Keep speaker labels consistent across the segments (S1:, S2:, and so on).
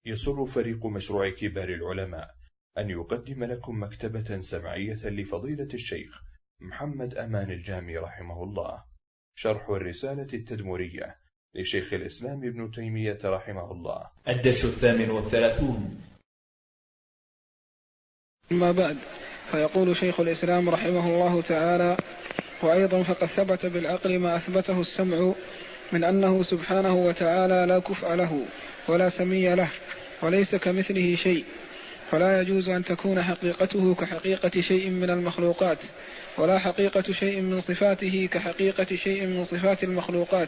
S1: يسر فريق مشروع كبار العلماء أن يقدم لكم مكتبة سمعية لفضيلة الشيخ محمد أمان الجامي رحمه الله، شرح الرسالة التدمرية لشيخ الإسلام ابن تيمية رحمه الله،
S2: الدرس 38.
S3: أما بعد، فيقول شيخ الإسلام رحمه الله تعالى: وأيضا فقد ثبت بالعقل ما أثبته السمع من أنه سبحانه وتعالى لا كفء له ولا سمي له وليس كمثله شيء، فلا يجوز أن تكون حقيقته كحقيقة شيء من المخلوقات، ولا حقيقة شيء من صفاته كحقيقة شيء من صفات المخلوقات.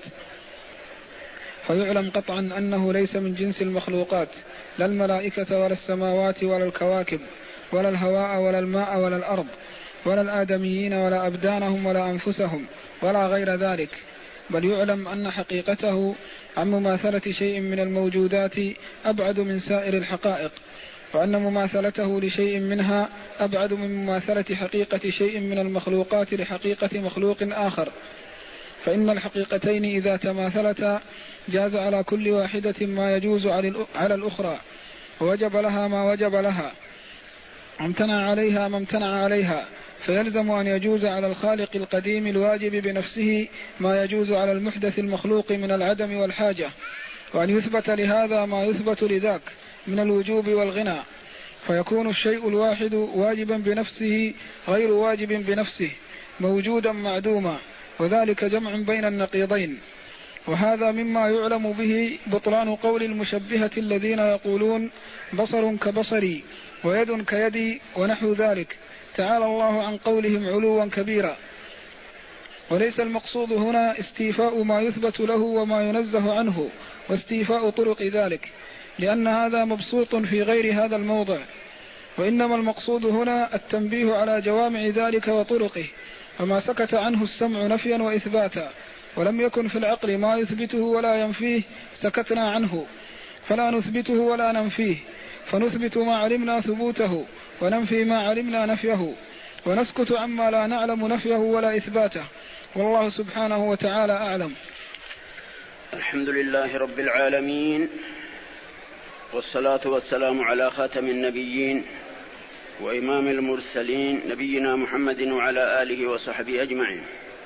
S3: فيعلم قطعا أنه ليس من جنس المخلوقات، لا الملائكة ولا السماوات ولا الكواكب ولا الهواء ولا الماء ولا الأرض ولا الآدميين ولا أبدانهم ولا أنفسهم ولا غير ذلك، بل يعلم أن حقيقته عن مماثلة شيء من الموجودات أبعد من سائر الحقائق، وأن مماثلته لشيء منها أبعد من مماثلة حقيقة شيء من المخلوقات لحقيقة مخلوق آخر، فإن الحقيقتين إذا تماثلتا جاز على كل واحدة ما يجوز على الأخرى، ووجب لها ما وجب لها، وامتنع عليها ما امتنع عليها، فيلزم أن يجوز على الخالق القديم الواجب بنفسه ما يجوز على المحدث المخلوق من العدم والحاجة، وأن يثبت لهذا ما يثبت لذاك من الوجوب والغنى، فيكون الشيء الواحد واجبا بنفسه غير واجب بنفسه، موجودا معدوما، وذلك جمع بين النقيضين. وهذا مما يعلم به بطلان قول المشبهة الذين يقولون بصر كبصري ويد كيدي ونحو ذلك، تعالى الله عن قولهم علوا كبيرا. وليس المقصود هنا استيفاء ما يثبت له وما ينزه عنه واستيفاء طرق ذلك، لأن هذا مبسوط في غير هذا الموضع، وإنما المقصود هنا التنبيه على جوامع ذلك وطرقه، فما سكت عنه السمع نفيا وإثباتا ولم يكن في العقل ما يثبته ولا ينفيه سكتنا عنه، فلا نثبته ولا ننفيه، فنثبت ما علمنا ثبوته وننفي ما علمنا نفيه، ونسكت عما لا نعلم نفيه ولا إثباته، والله سبحانه وتعالى أعلم.
S4: الحمد لله رب العالمين، والصلاة والسلام على خاتم النبيين وإمام المرسلين نبينا محمد وعلى آله وصحبه أجمعين.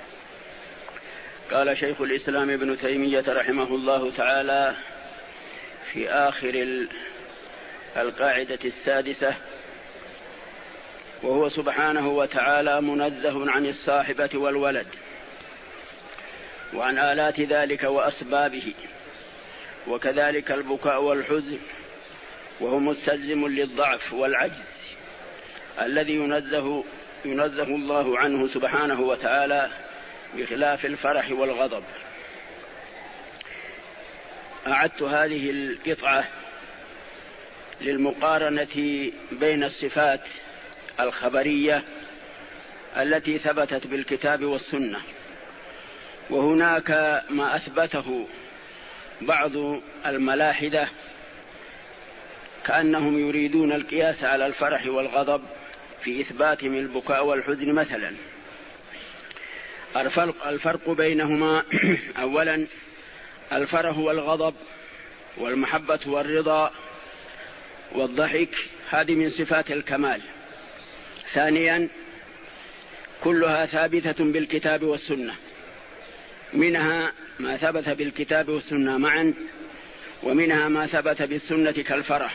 S4: قال شيخ الإسلام ابن تيمية رحمه الله تعالى في آخر القاعدة السادسة: وهو سبحانه وتعالى منزه عن الصاحبة والولد وعن آلات ذلك وأسبابه، وكذلك البكاء والحزن، وهو مستلزم للضعف والعجز الذي ينزه الله عنه سبحانه وتعالى، بخلاف الفرح والغضب. أعدت هذه القطعة للمقارنة بين الصفات الخبرية التي ثبتت بالكتاب والسنة، وهناك ما أثبته بعض الملاحدة كأنهم يريدون القياس على الفرح والغضب في إثباتهم البكاء والحزن مثلا. الفرق بينهما: أولا الفرح والغضب والمحبة والرضا والضحك هذه من صفات الكمال. ثانيا كلها ثابتة بالكتاب والسنة، منها ما ثبت بالكتاب والسنة معا، ومنها ما ثبت بالسنة كالفرح.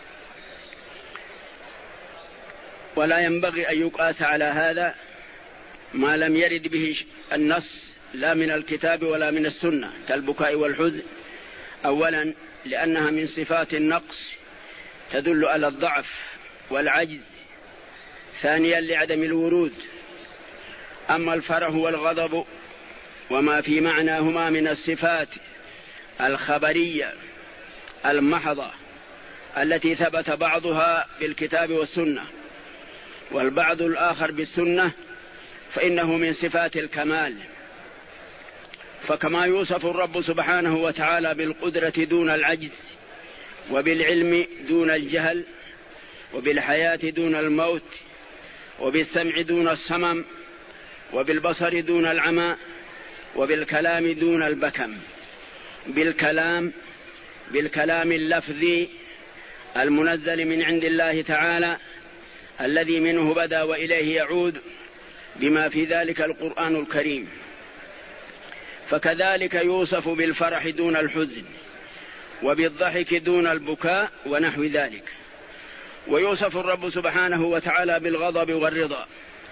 S4: ولا ينبغي أن يقاس على هذا ما لم يرد به النص لا من الكتاب ولا من السنة كالبكاء والحزن، أولا لأنها من صفات النقص تدل على الضعف والعجز، ثانيا لعدم الورود. أما الفرح والغضب وما في معناهما من الصفات الخبرية المحضة التي ثبت بعضها بالكتاب والسنة والبعض الآخر بالسنة، فإنه من صفات الكمال. فكما يوصف الرب سبحانه وتعالى بالقدرة دون العجز، وبالعلم دون الجهل، وبالحياة دون الموت، وبالسمع دون الصمم، وبالبصر دون العمى، وبالكلام دون البكم. بالكلام اللفظي المنزل من عند الله تعالى الذي منه بدأ وإليه يعود، بما في ذلك القرآن الكريم. فكذلك يوصف بالفرح دون الحزن، وبالضحك دون البكاء ونحو ذلك. ويوصف الرب سبحانه وتعالى بالغضب والرضا.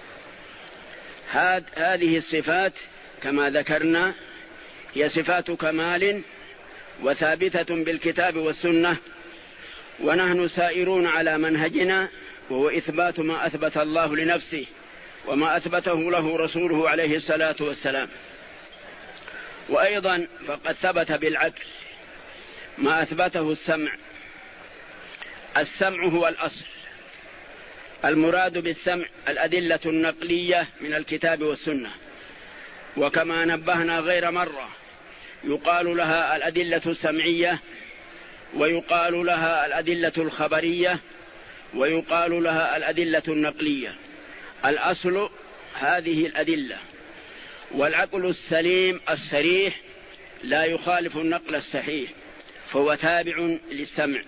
S4: هذه الصفات كما ذكرنا هي صفات كمال وثابتة بالكتاب والسنة، ونحن سائرون على منهجنا، وهو إثبات ما أثبت الله لنفسه وما أثبته له رسوله عليه الصلاة والسلام. وأيضا فقد ثبت بالعقل ما أثبته السمع. السمع هو الأصل، المراد بالسمع الأدلة النقلية من الكتاب والسنة، وكما نبهنا غير مرة يقال لها الأدلة السمعية، ويقال لها الأدلة الخبرية، ويقال لها الأدلة النقلية. الأصل هذه الأدلة، والعقل السليم الصريح لا يخالف النقل الصحيح، فهو تابع للسمع.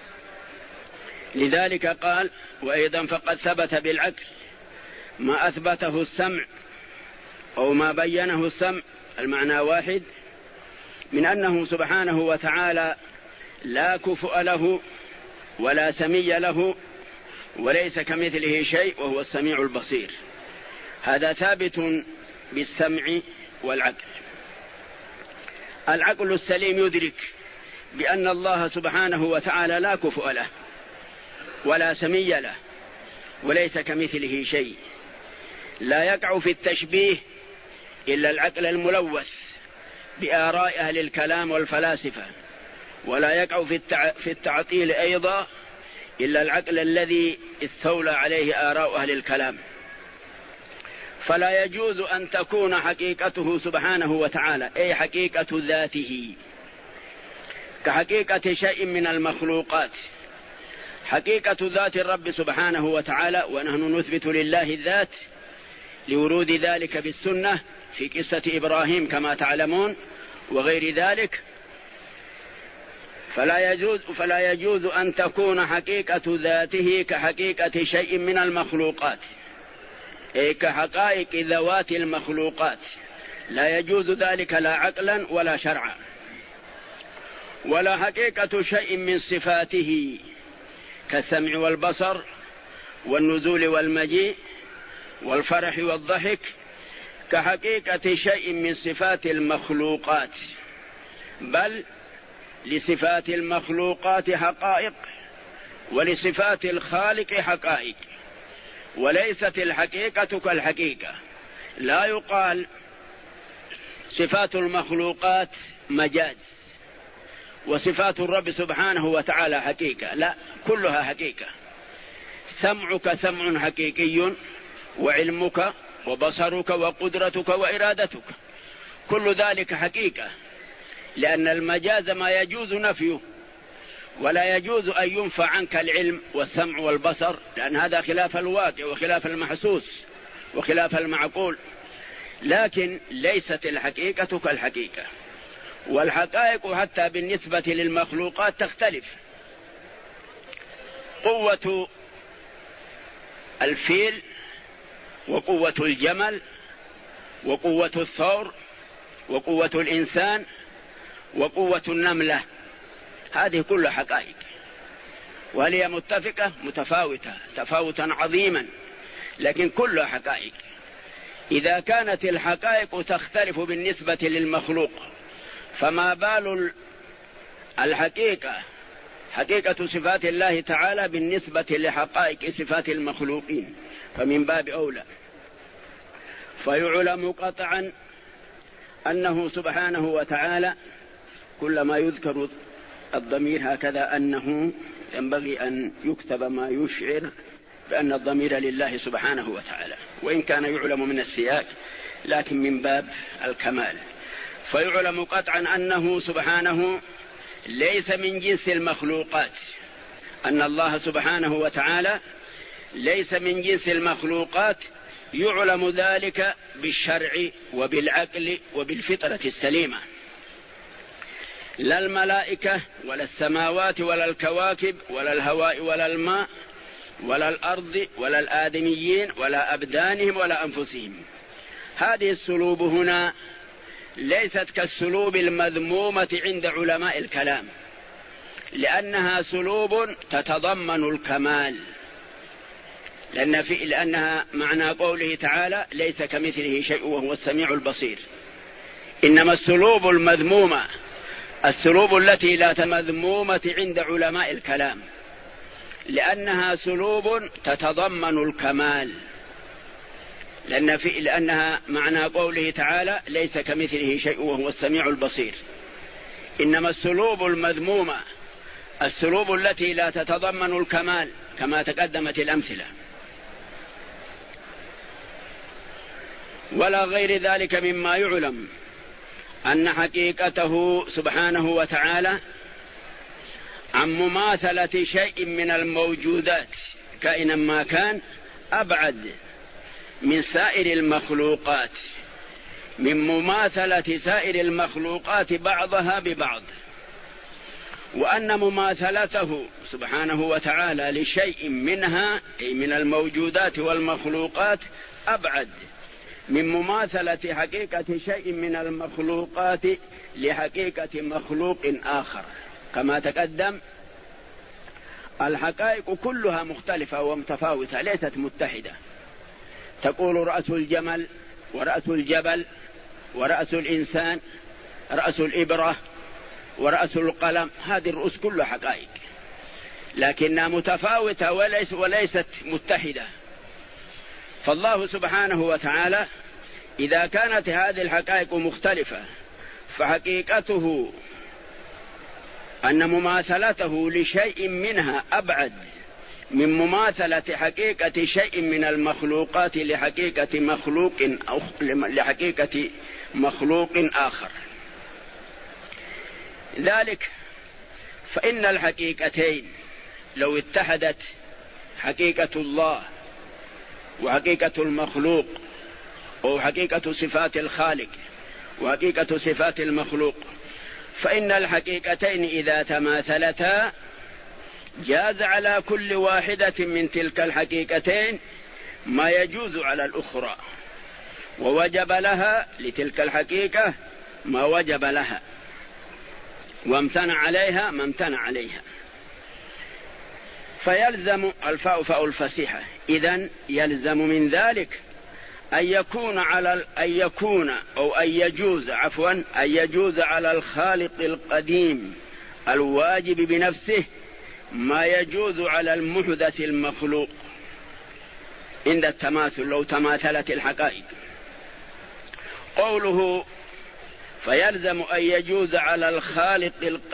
S4: لذلك قال: وأيضا فقد ثبت بالعقل ما أثبته السمع أو ما بينه السمع. المعنى واحد، من أنه سبحانه وتعالى لا كفؤ له ولا سمي له، وليس كمثله شيء، وهو السميع البصير. هذا ثابت بالسمع والعقل. العقل السليم يدرك بأن الله سبحانه وتعالى لا كفؤ له ولا سمي له، وليس كمثله شيء. لا يقع في التشبيه إلا العقل الملوث بآراء أهل الكلام والفلاسفة، ولا يقع في التعطيل أيضا إلا العقل الذي استولى عليه آراء أهل الكلام. فلا يجوز أن تكون حقيقته سبحانه وتعالى، أي حقيقة ذاته، كحقيقة شيء من المخلوقات. حقيقة ذات الرب سبحانه وتعالى، ونحن نثبت لله الذات لورود ذلك بالسنة في قصة إبراهيم كما تعلمون وغير ذلك. فلا يجوز أن تكون حقيقة ذاته كحقيقة شيء من المخلوقات، أي كحقائق ذوات المخلوقات. لا يجوز ذلك لا عقلا ولا شرعا. ولا حقيقة شيء من صفاته كالسمع والبصر والنزول والمجيء والفرح والضحك كحقيقة شيء من صفات المخلوقات، بل لصفات المخلوقات حقائق ولصفات الخالق حقائق، وليست الحقيقة كالحقيقة. لا يقال صفات المخلوقات مجاز وصفات الرب سبحانه وتعالى حقيقة، لا، كلها حقيقة. سمعك سمع حقيقي، وعلمك وبصرك وقدرتك وإرادتك، كل ذلك حقيقة، لأن المجاز ما يجوز نفيه، ولا يجوز أن ينفع عنك العلم والسمع والبصر، لأن هذا خلاف الواقع وخلاف المحسوس وخلاف المعقول. لكن ليست الحقيقة كالحقيقة. والحقائق حتى بالنسبة للمخلوقات تختلف. قوة الفيل وقوة الجمل وقوة الثور وقوة الإنسان وقوة النملة، هذه كلها حقائق، وهي متفقة متفاوتة تفاوتا عظيما، لكن كلها حقائق. إذا كانت الحقائق تختلف بالنسبة للمخلوق، فما بال الحقيقة حقيقة صفات الله تعالى بالنسبة لحقائق صفات المخلوقين، فمن باب أولى. فيعلم قطعا أنه سبحانه وتعالى كلما يذكر الضمير هكذا أنه ينبغي أن يكتب ما يشعر بأن الضمير لله سبحانه وتعالى، وإن كان يعلم من السياق لكن من باب الكمال. فيعلم قطعا أنه سبحانه ليس من جنس المخلوقات، أن الله سبحانه وتعالى ليس من جنس المخلوقات، يعلم ذلك بالشرع وبالعقل وبالفطرة السليمة. لا الملائكة ولا السماوات ولا الكواكب ولا الهواء ولا الماء ولا الأرض ولا الآدميين ولا أبدانهم ولا أنفسهم. هذه السلوب هنا ليست كالسلوب المذمومة عند علماء الكلام، لأنها سلوب تتضمن الكمال، لأنها معنى قوله تعالى ليس كمثله شيء وهو السميع البصير. إنما السلوب المذمومة السلوب التي لا مذمومة عند علماء الكلام، لأنها سلوب تتضمن الكمال، لأنها معنى قوله تعالى ليس كمثله شيء وهو السميع البصير. إنما السلوب المذمومة السلوب التي لا تتضمن الكمال كما تقدمت الأمثلة. ولا غير ذلك مما يعلم أن حقيقته سبحانه وتعالى عن مماثلة شيء من الموجودات كائنا ما كان أبعد من سائر المخلوقات، من مماثلة سائر المخلوقات بعضها ببعض، وأن مماثلته سبحانه وتعالى لشيء منها أي من الموجودات والمخلوقات أبعد من مماثلة حقيقة شيء من المخلوقات لحقيقة مخلوق آخر. كما تقدم الحقائق كلها مختلفة ومتفاوتة ليست متحدة. تقول رأس الجمل ورأس الجبل ورأس الإنسان، رأس الإبرة ورأس القلم، هذه الرؤوس كلها حقائق لكنها متفاوتة وليست متحدة. فالله سبحانه وتعالى إذا كانت هذه الحقائق مختلفة فحقيقته أن مماثلته لشيء منها أبعد من مماثلة حقيقة شيء من المخلوقات لحقيقة مخلوق آخر. ذلك فإن الحقيقتين لو اتحدت، حقيقة الله وحقيقة المخلوق، أو حقيقة صفات الخالق وحقيقة صفات المخلوق، فإن الحقيقتين إذا تماثلتا جاز على كل واحدة من تلك الحقيقتين ما يجوز على الأخرى، ووجب لها لتلك الحقيقة ما وجب لها، وامتنع عليها ما امتنع عليها. فيلزم الفاء فاء الفسيحة، إذن يلزم من ذلك أن يجوز على الخالق القديم الواجب بنفسه ما يجوز على المحدث المخلوق عند التماثل لو تماثلت الحقائق. قوله فيلزم أن يجوز على الخالق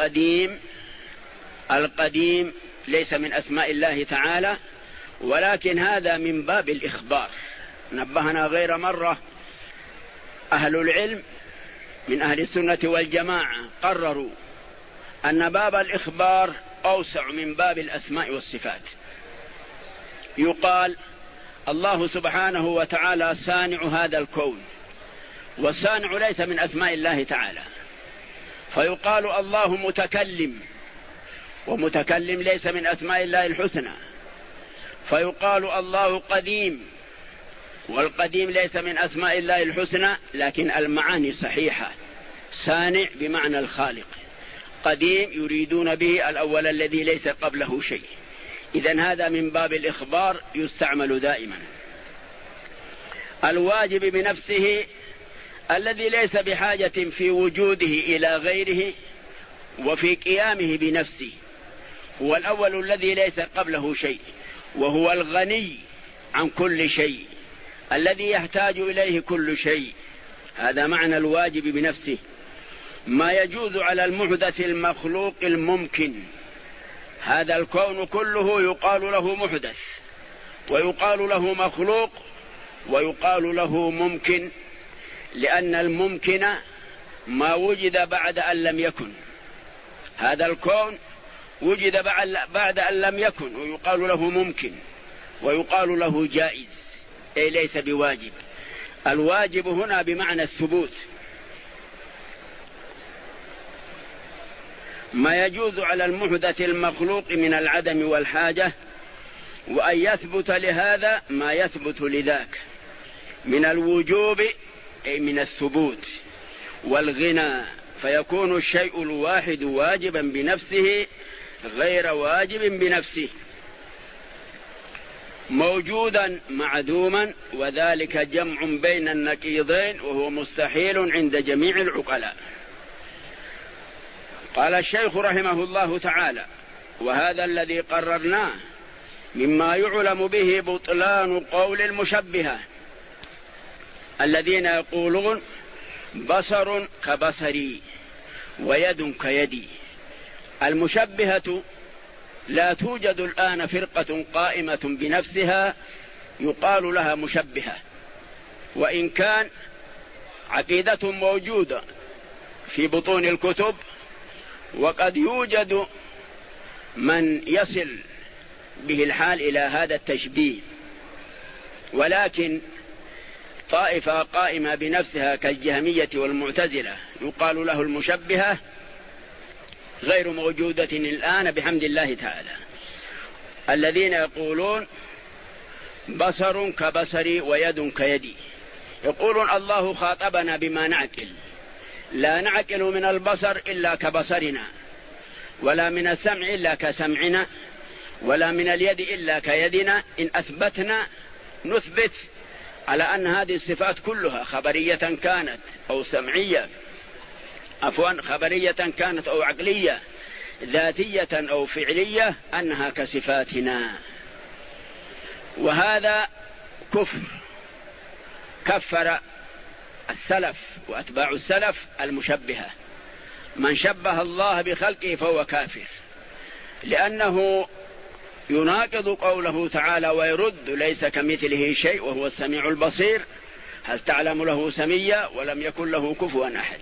S4: القديم ليس من أسماء الله تعالى، ولكن هذا من باب الإخبار. نبهنا غير مرة أهل العلم من أهل السنة والجماعة قرروا أن باب الإخبار أوسع من باب الأسماء والصفات. يقال الله سبحانه وتعالى صانع هذا الكون، والصانع ليس من أسماء الله تعالى، فيقال الله متكلم، ومتكلم ليس من أسماء الله الحسنى، فيقال الله قديم، والقديم ليس من أسماء الله الحسنى لكن المعاني صحيحة. صانع بمعنى الخالق، قديم يريدون به الأول الذي ليس قبله شيء. إذن هذا من باب الإخبار يستعمل دائما. الواجب بنفسه الذي ليس بحاجة في وجوده إلى غيره وفي قيامه بنفسه، هو الأول الذي ليس قبله شيء، وهو الغني عن كل شيء الذي يحتاج إليه كل شيء. هذا معنى الواجب بنفسه. ما يجوز على المحدث المخلوق الممكن، هذا الكون كله يقال له محدث، ويقال له مخلوق، ويقال له ممكن، لأن الممكن ما وجد بعد أن لم يكن. هذا الكون وجد بعد أن لم يكن، ويقال له ممكن، ويقال له جائز، أي ليس بواجب. الواجب هنا بمعنى الثبوت. ما يجوز على المحدث المخلوق من العدم والحاجة، وأن يثبت لهذا ما يثبت لذاك من الوجوب أي من الثبوت والغنى، فيكون الشيء الواحد واجبا بنفسه غير واجب بنفسه، موجودا معدوما، وذلك جمع بين النقيضين وهو مستحيل عند جميع العقلاء. قال الشيخ رحمه الله تعالى: وهذا الذي قررناه مما يعلم به بطلان قول المشبهة الذين يقولون بصر كبصري ويد كيدي. المشبهة لا توجد الآن فرقة قائمة بنفسها يقال لها مشبهة، وإن كان عقيدة موجودة في بطون الكتب، وقد يوجد من يصل به الحال إلى هذا التشبيه، ولكن طائفة قائمة بنفسها كالجهمية والمعتزلة يقال له المشبهة غير موجودة الآن بحمد الله تعالى، الذين يقولون بصر كبصري ويد كيدي. يقولون الله خاطبنا بما نعقل، لا نعقل من البصر إلا كبصرنا، ولا من السمع إلا كسمعنا، ولا من اليد إلا كيدنا. إن أثبتنا نثبت على أن هذه الصفات كلها خبرية كانت أو سمعية، خبرية كانت أو عقلية، ذاتية أو فعلية، أنها كصفاتنا. وهذا كفر، كفر السلف وأتباع السلف المشبهة. من شبه الله بخلقه فهو كافر، لأنه يناقض قوله تعالى: ويرد ليس كمثله شيء وهو السميع البصير، هل تعلم له سميا ولم يكن له كفوا أحد.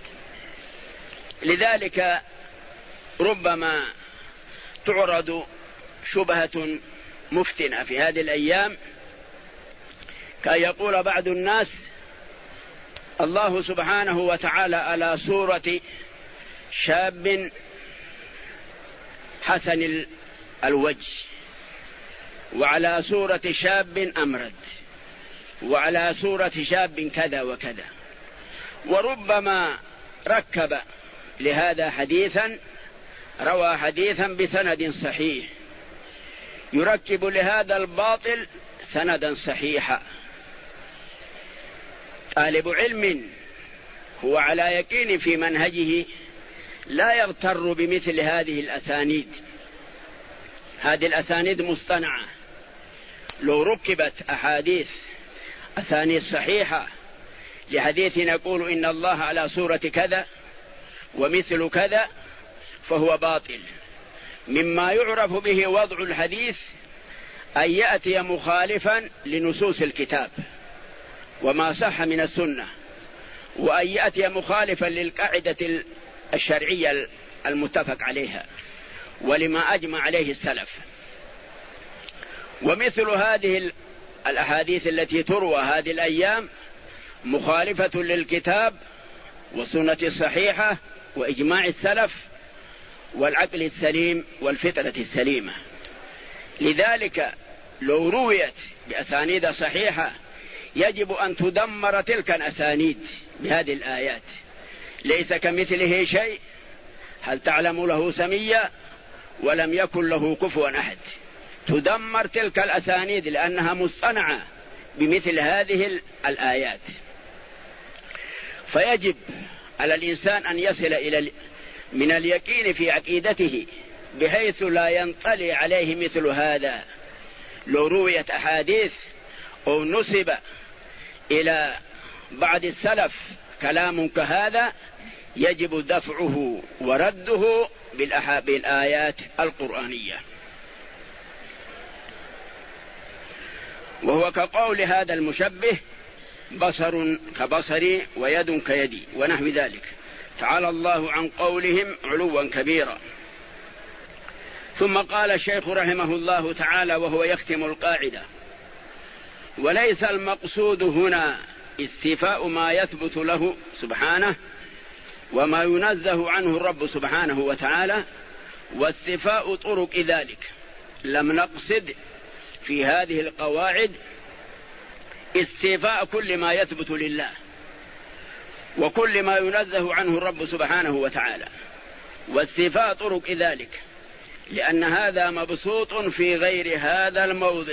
S4: لذلك ربما تعرض شبهة مفتنة في هذه الأيام، كأن يقول بعض الناس: الله سبحانه وتعالى على صورة شاب حسن الوجه، وعلى صورة شاب أمرد، وعلى صورة شاب كذا وكذا. وربما ركب لهذا حديثا، روى حديثا بسند صحيح، يركب لهذا الباطل سندا صحيحا. طالب علم هو على يقين في منهجه لا يغتر بمثل هذه الأسانيد. هذه الأسانيد مصطنعة، لو ركبت أسانيد صحيحة لحديث نقول إن الله على صورة كذا ومثل كذا فهو باطل. مما يعرف به وضع الحديث أن يأتي مخالفا لنصوص الكتاب وما صح من السنة، وأن يأتي مخالفا للقاعدة الشرعية المتفق عليها ولما أجمع عليه السلف. ومثل هذه الأحاديث التي تروى هذه الأيام مخالفة للكتاب والسنة الصحيحة وإجماع السلف والعقل السليم والفطرة السليمة. لذلك لو رويت بأسانيد صحيحة يجب أن تدمر تلك الأسانيد بهذه الآيات: ليس كمثله شيء، هل تعلم له سميا ولم يكن له كفوا أحد. تدمر تلك الأسانيد لأنها مصطنعة بمثل هذه الآيات. فيجب على الإنسان أن يصل إلى من اليقين في عقيدته بحيث لا ينطلي عليه مثل هذا. لو رويت أحاديث أو نسب إلى بعض السلف كلام كهذا يجب دفعه ورده بالآيات القرآنية. وهو كقول هذا المشبه: بصر كبصري ويد كيدي ونحو ذلك. تعالى الله عن قولهم علوا كبيرا. ثم قال الشيخ رحمه الله تعالى وهو يختم القاعدة: وليس المقصود هنا استيفاء ما يثبت له سبحانه وما ينزه عنه الرب سبحانه وتعالى، واستيفاء طرق ذلك. لم نقصد في هذه القواعد استيفاء كل ما يثبت لله وكل ما ينزه عنه الرب سبحانه وتعالى، واستيفاء طرق ذلك، لأن هذا مبسوط في غير هذا الموضع.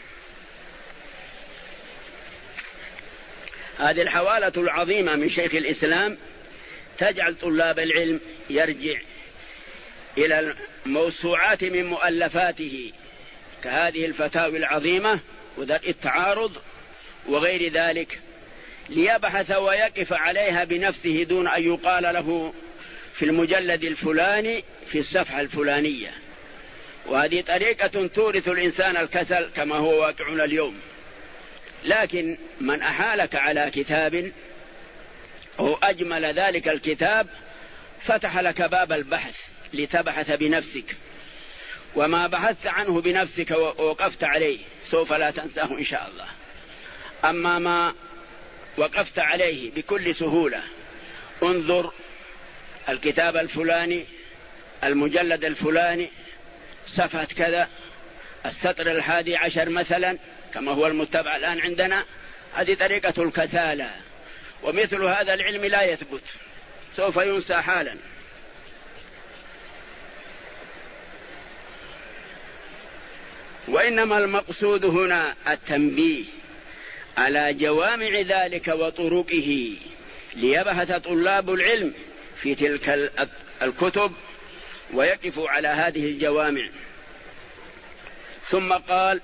S4: هذه الحوالة العظيمة من شيخ الإسلام تجعل طلاب العلم يرجع إلى الموسوعات من مؤلفاته كهذه الفتاوي العظيمة ودرء التعارض وغير ذلك، ليبحث ويقف عليها بنفسه دون أن يقال له في المجلد الفلاني في الصفحة الفلانية. وهذه طريقة تورث الإنسان الكسل كما هو واقعنا اليوم. لكن من أحالك على كتاب أو أجمل ذلك الكتاب فتح لك باب البحث لتبحث بنفسك، وما بحثت عنه بنفسك ووقفت عليه سوف لا تنساه إن شاء الله. أما ما وقفت عليه بكل سهولة، انظر الكتاب الفلاني، المجلد الفلاني، صفحة كذا، السطر 11 مثلا كما هو المتبع الآن عندنا، هذه طريقة الكسالى. ومثل هذا العلم لا يثبت، سوف ينسى حالا. وإنما المقصود هنا التنبيه على جوامع ذلك وطرقه، ليبحث طلاب العلم في تلك الكتب ويقفوا على هذه الجوامع. ثم قال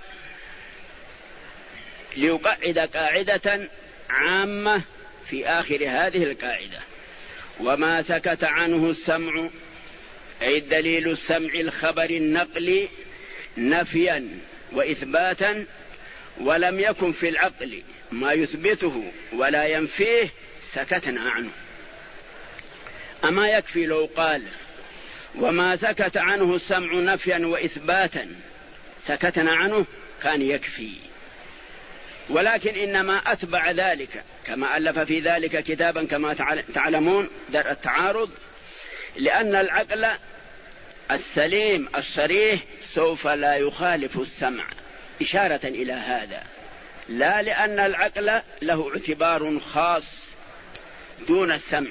S4: ليقعد قاعدة عامة في آخر هذه القاعدة: وما سكت عنه السمع، أي الدليل السمع الخبر النقلي، نفيا وإثباتا، ولم يكن في العقل ما يثبته ولا ينفيه، سكتنا عنه. أما يكفي لو قال وما سكت عنه السمع نفيا وإثباتا سكتنا عنه كان يكفي، ولكن إنما أتبع ذلك كما ألف في ذلك كتابا كما تعلمون درء التعارض، لأن العقل السليم الصريح سوف لا يخالف السمع، إشارة إلى هذا، لا لأن العقل له اعتبار خاص دون السمع.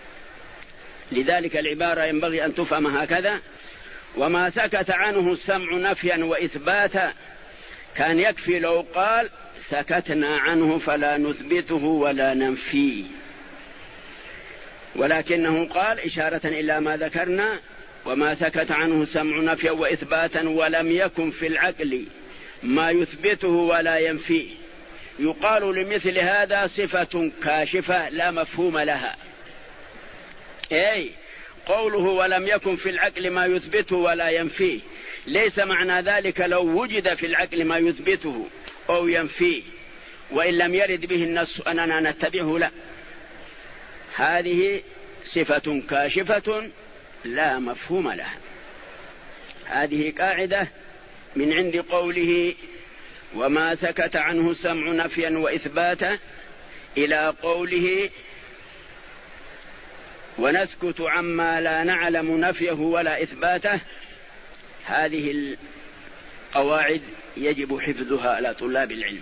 S4: لذلك العبارة ينبغي أن تفهم هكذا: وما سكت عنه السمع نفيا وإثباتا، كان يكفي لو قال سكتنا عنه فلا نثبته ولا ننفيه، ولكنه قال إشارة إلى ما ذكرنا: وما سكت عنه السمع نفيا وإثباتا ولم يكن في العقل ما يثبته ولا ينفيه. يقال لمثل هذا صفة كاشفة لا مفهوم لها، أي قوله ولم يكن في العقل ما يثبته ولا ينفيه، ليس معنى ذلك لو وجد في العقل ما يثبته أو ينفيه وإن لم يرد به النص أننا نتبعه، لا، هذه صفة كاشفة لا مفهوم لها. هذه قاعدة من عند قوله وما سكت عنه السمع نفيا وإثباتا إلى قوله ونسكت عما لا نعلم نفيه ولا إثباته. هذه القواعد يجب حفظها على طلاب العلم،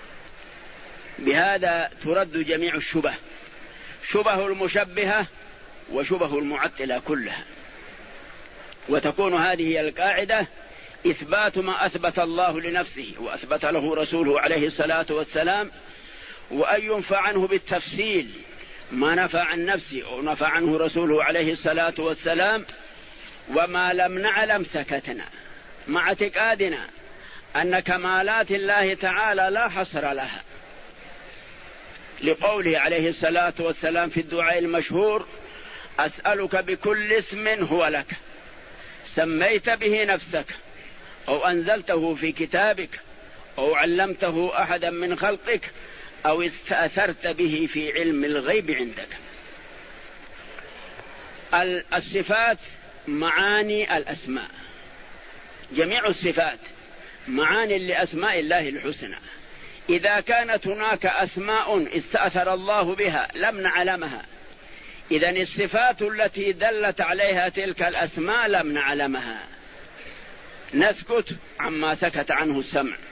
S4: بهذا ترد جميع الشبه، شبه المشبهة وشبه المعطلة كلها، وتكون هذه القاعدة إثبات ما أثبت الله لنفسه وأثبت له رسوله عليه الصلاة والسلام، وأن ينفى عنه بالتفصيل ما نفى عن نفسه أو نفى عنه رسوله عليه الصلاة والسلام. وما لم نعلم سكتنا، مع اعتقادنا أن كمالات الله تعالى لا حصر لها، لقوله عليه الصلاة والسلام في الدعاء المشهور: أسألك بكل اسم هو لك سميت به نفسك أو أنزلته في كتابك أو علمته أحدا من خلقك أو استأثرت به في علم الغيب عندك. الصفات معاني الأسماء، جميع الصفات معاني لأسماء الله الحسنى. إذا كانت هناك أسماء استأثر الله بها لم نعلمها، إذن الصفات التي دلت عليها تلك الأسماء لم نعلمها، نسكت عما سكت عنه السمع.